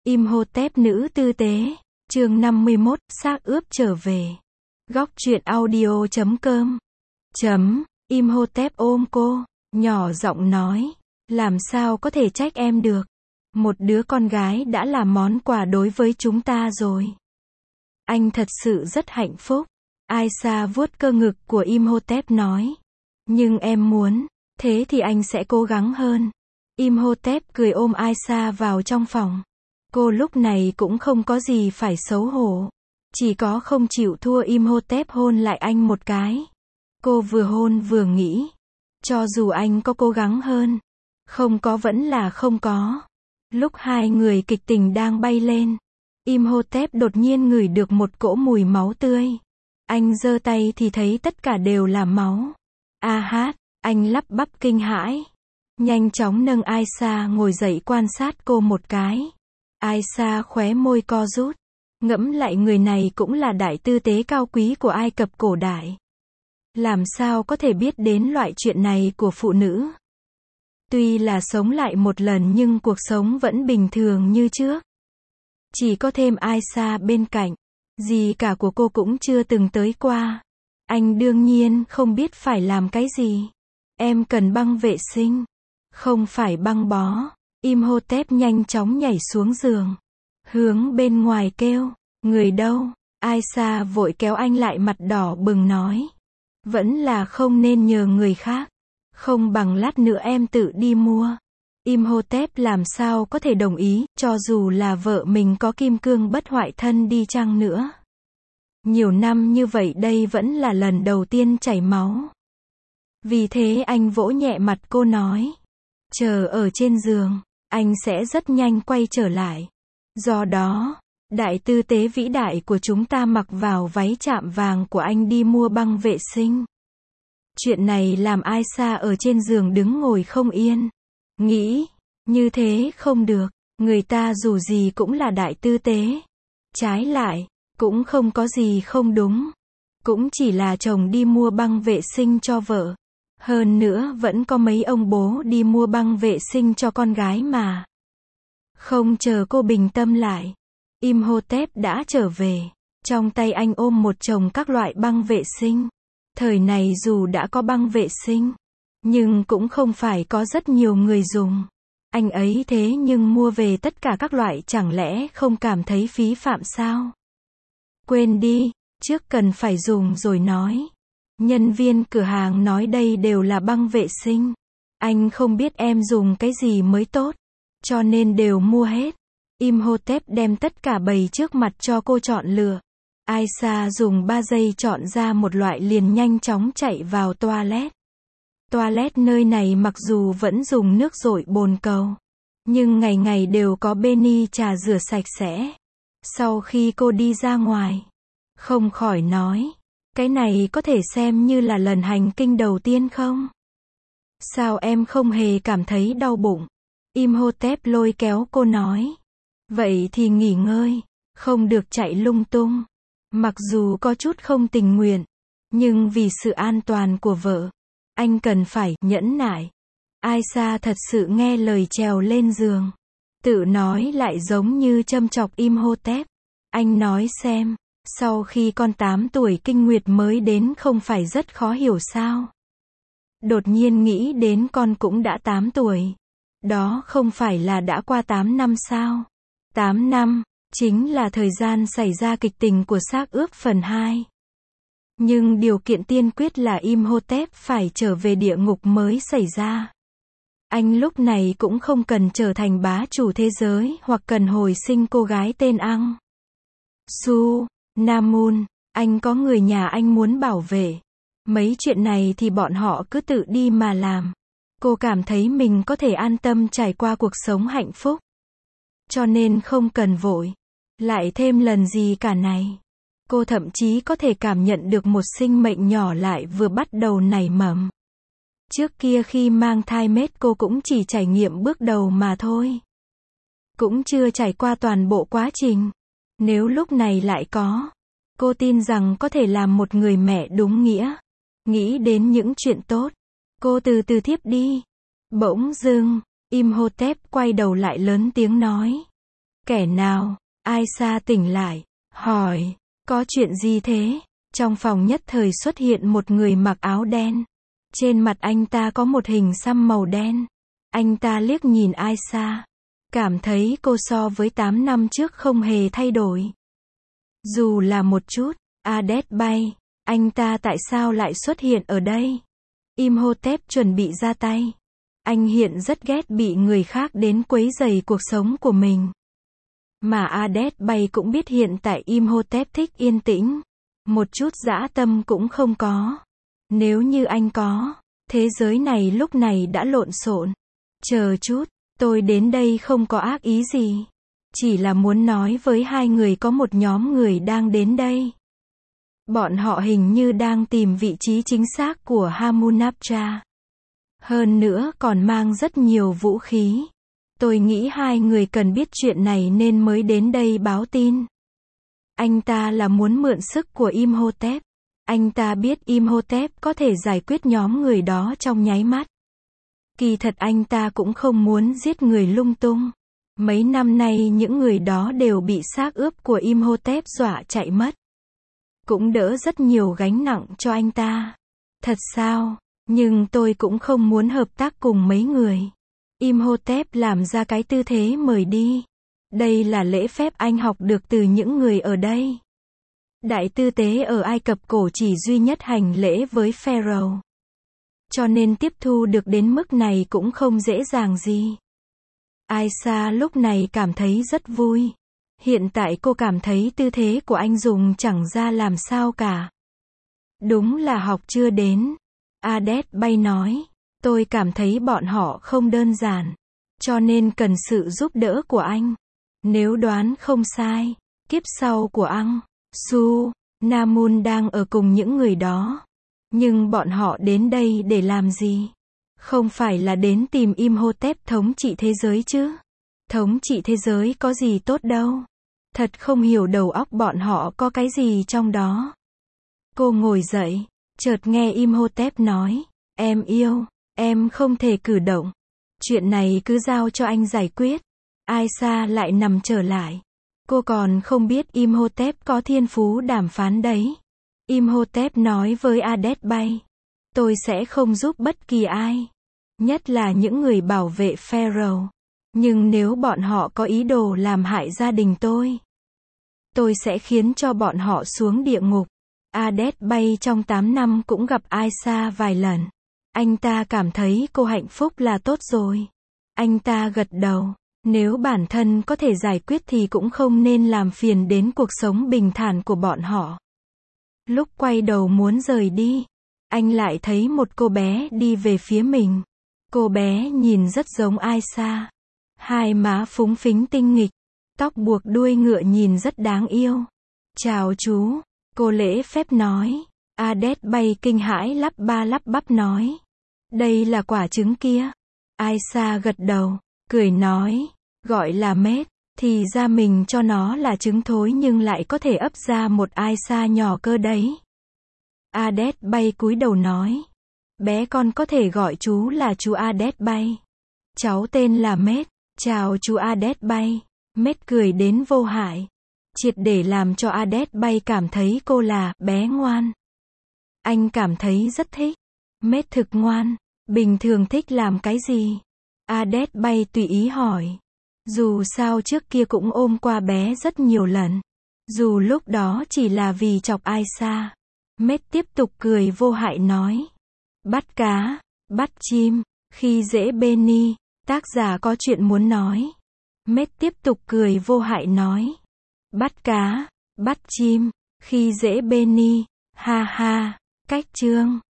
Imhotep nữ tư tế, chương 51, xác ướp trở về. Góc truyện audio.com. Imhotep ôm cô, nhỏ giọng nói, làm sao có thể trách em được. Một đứa con gái đã là món quà đối với chúng ta rồi. Anh thật sự rất hạnh phúc. Aisha vuốt cơ ngực của Imhotep nói. Nhưng em muốn, thế thì anh sẽ cố gắng hơn. Imhotep cười ôm Aisha vào trong phòng. Cô lúc này cũng không có gì phải xấu hổ. Chỉ có không chịu thua Imhotep hôn lại anh một cái. Cô vừa hôn vừa nghĩ. Cho dù anh có cố gắng hơn, không có vẫn là không có. Lúc hai người kịch tình đang bay lên, Imhotep đột nhiên ngửi được một cỗ mùi máu tươi. Anh giơ tay thì thấy tất cả đều là máu. A hát, anh lắp bắp kinh hãi. Nhanh chóng nâng Aisha ngồi dậy quan sát cô một cái. Aisha khóe môi co rút. Ngẫm lại người này cũng là đại tư tế cao quý của Ai Cập cổ đại. Làm sao có thể biết đến loại chuyện này của phụ nữ. Tuy là sống lại một lần nhưng cuộc sống vẫn bình thường như trước. Chỉ có thêm Aisha bên cạnh. Gì cả của cô cũng chưa từng tới qua. Anh đương nhiên không biết phải làm cái gì. Em cần băng vệ sinh. Không phải băng bó. Imhotep nhanh chóng nhảy xuống giường. Hướng bên ngoài kêu. Người đâu? Aisha vội kéo anh lại, mặt đỏ bừng nói. Vẫn là không nên nhờ người khác. Không bằng lát nữa em tự đi mua. Imhotep làm sao có thể đồng ý, cho dù là vợ mình có kim cương bất hoại thân đi chăng nữa. Nhiều năm như vậy đây vẫn là lần đầu tiên chảy máu. Vì thế anh vỗ nhẹ mặt cô nói. Chờ ở trên giường, anh sẽ rất nhanh quay trở lại. Do đó, đại tư tế vĩ đại của chúng ta mặc vào váy chạm vàng của anh đi mua băng vệ sinh. Chuyện này làm Aisha ở trên giường đứng ngồi không yên. Nghĩ, như thế không được, người ta dù gì cũng là đại tư tế. Trái lại, cũng không có gì không đúng. Cũng chỉ là chồng đi mua băng vệ sinh cho vợ. Hơn nữa vẫn có mấy ông bố đi mua băng vệ sinh cho con gái mà. Không chờ cô bình tâm lại, Imhotep đã trở về. Trong tay anh ôm một chồng các loại băng vệ sinh. Thời này dù đã có băng vệ sinh, nhưng cũng không phải có rất nhiều người dùng. Anh ấy thế nhưng mua về tất cả các loại, chẳng lẽ không cảm thấy phí phạm sao? Quên đi, trước cần phải dùng rồi nói. Nhân viên cửa hàng nói đây đều là băng vệ sinh. Anh không biết em dùng cái gì mới tốt, cho nên đều mua hết. Imhotep đem tất cả bày trước mặt cho cô chọn lựa. Aisha dùng 3 giây chọn ra một loại liền nhanh chóng chạy vào toilet. Toilet nơi này mặc dù vẫn dùng nước dội bồn cầu, nhưng ngày ngày đều có Benny trà rửa sạch sẽ. Sau khi cô đi ra ngoài, không khỏi nói, cái này có thể xem như là lần hành kinh đầu tiên không? Sao em không hề cảm thấy đau bụng? Imhotep lôi kéo cô nói. Vậy thì nghỉ ngơi, không được chạy lung tung. Mặc dù có chút không tình nguyện, nhưng vì sự an toàn của vợ, anh cần phải nhẫn nại. Aisha thật sự nghe lời trèo lên giường. Tự nói lại giống như châm chọc Imhotep. Anh nói xem, sau khi con 8 tuổi kinh nguyệt mới đến không phải rất khó hiểu sao? Đột nhiên nghĩ đến con cũng đã 8 tuổi. Đó không phải là đã qua 8 năm sao? 8 năm, chính là thời gian xảy ra kịch tình của xác ướp phần 2. Nhưng điều kiện tiên quyết là Imhotep phải trở về địa ngục mới xảy ra. Anh lúc này cũng không cần trở thành bá chủ thế giới hoặc cần hồi sinh cô gái tên Ang Su Namun. Anh có người nhà anh muốn bảo vệ. Mấy chuyện này thì bọn họ cứ tự đi mà làm. Cô cảm thấy mình có thể an tâm trải qua cuộc sống hạnh phúc. Cho nên không cần vội lại thêm lần gì cả này. Cô thậm chí có thể cảm nhận được một sinh mệnh nhỏ lại vừa bắt đầu nảy mầm. Trước kia khi mang thai mết cô cũng chỉ trải nghiệm bước đầu mà thôi. Cũng chưa trải qua toàn bộ quá trình. Nếu lúc này lại có, cô tin rằng có thể làm một người mẹ đúng nghĩa. Nghĩ đến những chuyện tốt, cô từ từ thiếp đi. Bỗng dưng, Imhotep quay đầu lại lớn tiếng nói. Kẻ nào? Aisha tỉnh lại, hỏi, có chuyện gì thế? Trong phòng nhất thời xuất hiện một người mặc áo đen. Trên mặt anh ta có một hình xăm màu đen. Anh ta liếc nhìn Aisha, cảm thấy cô so với 8 năm trước không hề thay đổi. Dù là một chút. Adesbai, anh ta tại sao lại xuất hiện ở đây? Imhotep chuẩn bị ra tay. Anh hiện rất ghét bị người khác đến quấy rầy cuộc sống của mình. Mà Adesbai cũng biết hiện tại Imhotep thích yên tĩnh. Một chút dã tâm cũng không có. Nếu như anh có, thế giới này lúc này đã lộn xộn. Chờ chút, tôi đến đây không có ác ý gì. Chỉ là muốn nói với hai người có một nhóm người đang đến đây. Bọn họ hình như đang tìm vị trí chính xác của Hamunaptra. Hơn nữa còn mang rất nhiều vũ khí. Tôi nghĩ hai người cần biết chuyện này nên mới đến đây báo tin. Anh ta là muốn mượn sức của Imhotep. Anh ta biết Imhotep có thể giải quyết nhóm người đó trong nháy mắt. Kỳ thật anh ta cũng không muốn giết người lung tung. Mấy năm nay những người đó đều bị xác ướp của Imhotep dọa chạy mất. Cũng đỡ rất nhiều gánh nặng cho anh ta. Thật sao? Nhưng tôi cũng không muốn hợp tác cùng mấy người. Imhotep làm ra cái tư thế mời đi. Đây là lễ phép anh học được từ những người ở đây. Đại tư tế ở Ai Cập cổ chỉ duy nhất hành lễ với Pharaoh. Cho nên tiếp thu được đến mức này cũng không dễ dàng gì. Aisha lúc này cảm thấy rất vui. Hiện tại cô cảm thấy tư thế của anh dùng chẳng ra làm sao cả. Đúng là học chưa đến. Adesbai nói, tôi cảm thấy bọn họ không đơn giản. Cho nên cần sự giúp đỡ của anh. Nếu đoán không sai, kiếp sau của anh, Su, Namun đang ở cùng những người đó. Nhưng bọn họ đến đây để làm gì? Không phải là đến tìm Imhotep thống trị thế giới chứ? Thống trị thế giới có gì tốt đâu. Thật không hiểu đầu óc bọn họ có cái gì trong đó. Cô ngồi dậy, chợt nghe Imhotep nói, em yêu, em không thể cử động. Chuyện này cứ giao cho anh giải quyết. Aisha lại nằm trở lại. Cô còn không biết Imhotep có thiên phú đàm phán đấy. Imhotep nói với Adesbai, tôi sẽ không giúp bất kỳ ai. Nhất là những người bảo vệ Pharaoh. Nhưng nếu bọn họ có ý đồ làm hại gia đình tôi sẽ khiến cho bọn họ xuống địa ngục. Adesbai trong 8 năm cũng gặp Aisha vài lần. Anh ta cảm thấy cô hạnh phúc là tốt rồi. Anh ta gật đầu. Nếu bản thân có thể giải quyết thì cũng không nên làm phiền đến cuộc sống bình thản của bọn họ. Lúc quay đầu muốn rời đi, anh lại thấy một cô bé đi về phía mình. Cô bé nhìn rất giống Aisha. Hai má phúng phính tinh nghịch, tóc buộc đuôi ngựa nhìn rất đáng yêu. Chào chú, cô lễ phép nói. Adesbai kinh hãi lắp ba lắp bắp nói. Đây là quả trứng kia. Aisha gật đầu, cười nói, gọi là mết, thì ra mình cho nó là trứng thối nhưng lại có thể ấp ra một Aisha nhỏ cơ đấy. Adesbai cúi đầu nói, bé con có thể gọi chú là chú Adesbai. Cháu tên là Mết, chào chú Adesbai. Mết cười đến vô hại, triệt để làm cho Adesbai cảm thấy cô là bé ngoan. Anh cảm thấy rất thích. Mết thực ngoan, bình thường thích làm cái gì? Adesbai tùy ý hỏi. Dù sao trước kia cũng ôm qua bé rất nhiều lần. Dù lúc đó chỉ là vì chọc Aisha. Mết tiếp tục cười vô hại nói. Bắt cá, bắt chim, khi dễ Benny, tác giả có chuyện muốn nói. Mết tiếp tục cười vô hại nói. Bắt cá, bắt chim, khi dễ Benny, ha ha, cách chương.